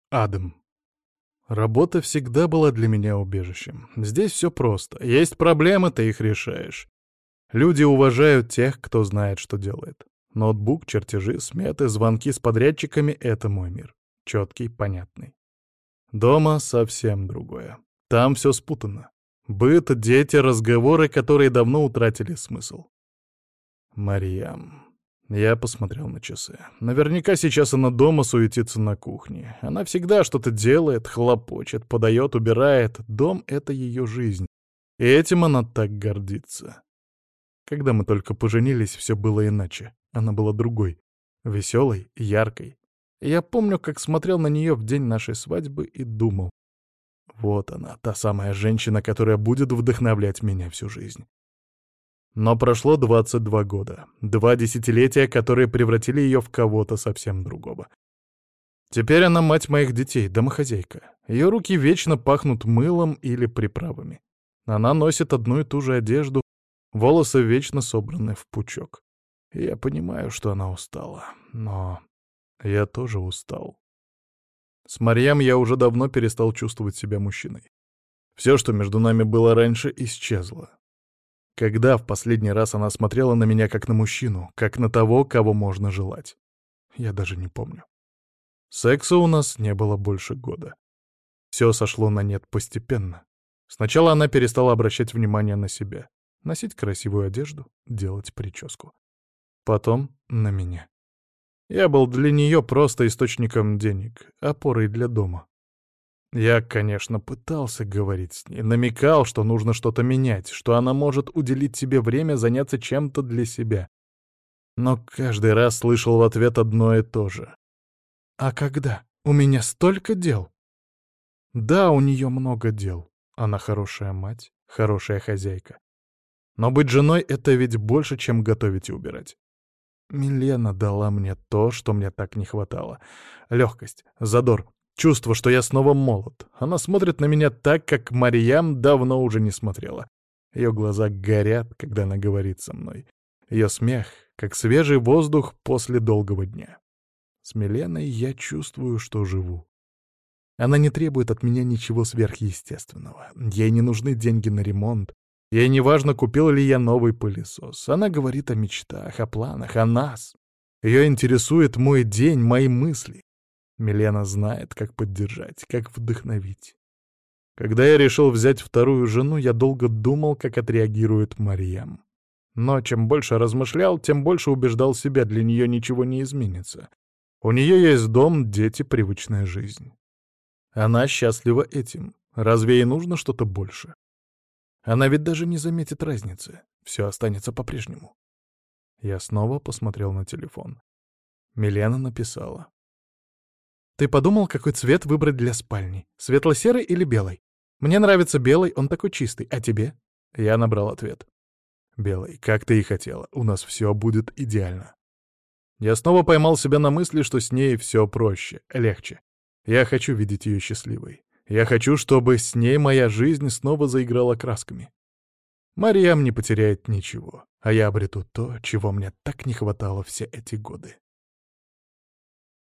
Адом. Работа всегда была для меня убежищем. Здесь все просто. Есть проблемы, ты их решаешь. Люди уважают тех, кто знает, что делает. Ноутбук, чертежи, сметы, звонки с подрядчиками — это мой мир. Четкий, понятный. Дома совсем другое. Там все спутано. Быт, дети, разговоры, которые давно утратили смысл. Марьям. Я посмотрел на часы. Наверняка сейчас она дома суетится на кухне. Она всегда что-то делает, хлопочет, подает, убирает. Дом — это ее жизнь. И этим она так гордится. Когда мы только поженились, все было иначе. Она была другой. Веселой, яркой. Я помню, как смотрел на нее в день нашей свадьбы и думал: вот она, та самая женщина, которая будет вдохновлять меня всю жизнь. Но прошло 22 года. 2 десятилетия, которые превратили ее в кого-то совсем другого. Теперь она мать моих детей, домохозяйка. Ее руки вечно пахнут мылом или приправами. Она носит одну и ту же одежду, волосы вечно собраны в пучок. И я понимаю, что она устала. Но я тоже устал. С Марьям я уже давно перестал чувствовать себя мужчиной. Все, что между нами было раньше, исчезло. Когда в последний раз она смотрела на меня как на мужчину, как на того, кого можно желать? Я даже не помню. Секса у нас не было больше года. Все сошло на нет постепенно. Сначала она перестала обращать внимание на себя, носить красивую одежду, делать прическу. Потом на меня. Я был для нее просто источником денег, опорой для дома. Я, конечно, пытался говорить с ней, намекал, что нужно что-то менять, что она может уделить себе время заняться чем-то для себя. Но каждый раз слышал в ответ одно и то же. «А когда? У меня столько дел!» Да, у нее много дел. Она хорошая мать, хорошая хозяйка. Но быть женой — это ведь больше, чем готовить и убирать. Милена дала мне то, что мне так не хватало. Легкость, задор, чувство, что я снова молод. Она смотрит на меня так, как Марьям давно уже не смотрела. Ее глаза горят, когда она говорит со мной. Ее смех, как свежий воздух после долгого дня. С Миленой я чувствую, что живу. Она не требует от меня ничего сверхъестественного. Ей не нужны деньги на ремонт. Ей не важно, купил ли я новый пылесос. Она говорит о мечтах, о планах, о нас. Ее интересует мой день, мои мысли. Милена знает, как поддержать, как вдохновить. Когда я решил взять вторую жену, я долго думал, как отреагирует Марьям. Но чем больше размышлял, тем больше убеждал себя, для нее ничего не изменится. У нее есть дом, дети, привычная жизнь. Она счастлива этим. Разве ей нужно что-то больше? Она ведь даже не заметит разницы. Все останется по-прежнему. Я снова посмотрел на телефон. Милена написала: «Ты подумал, какой цвет выбрать для спальни? Светло-серый или белый? Мне нравится белый, он такой чистый. А тебе?» Я набрал ответ: «Белый, как ты и хотела. У нас все будет идеально». Я снова поймал себя на мысли, что с ней все проще, легче. Я хочу видеть ее счастливой. Я хочу, чтобы с ней моя жизнь снова заиграла красками. Марьям не потеряет ничего, а я обрету то, чего мне так не хватало все эти годы.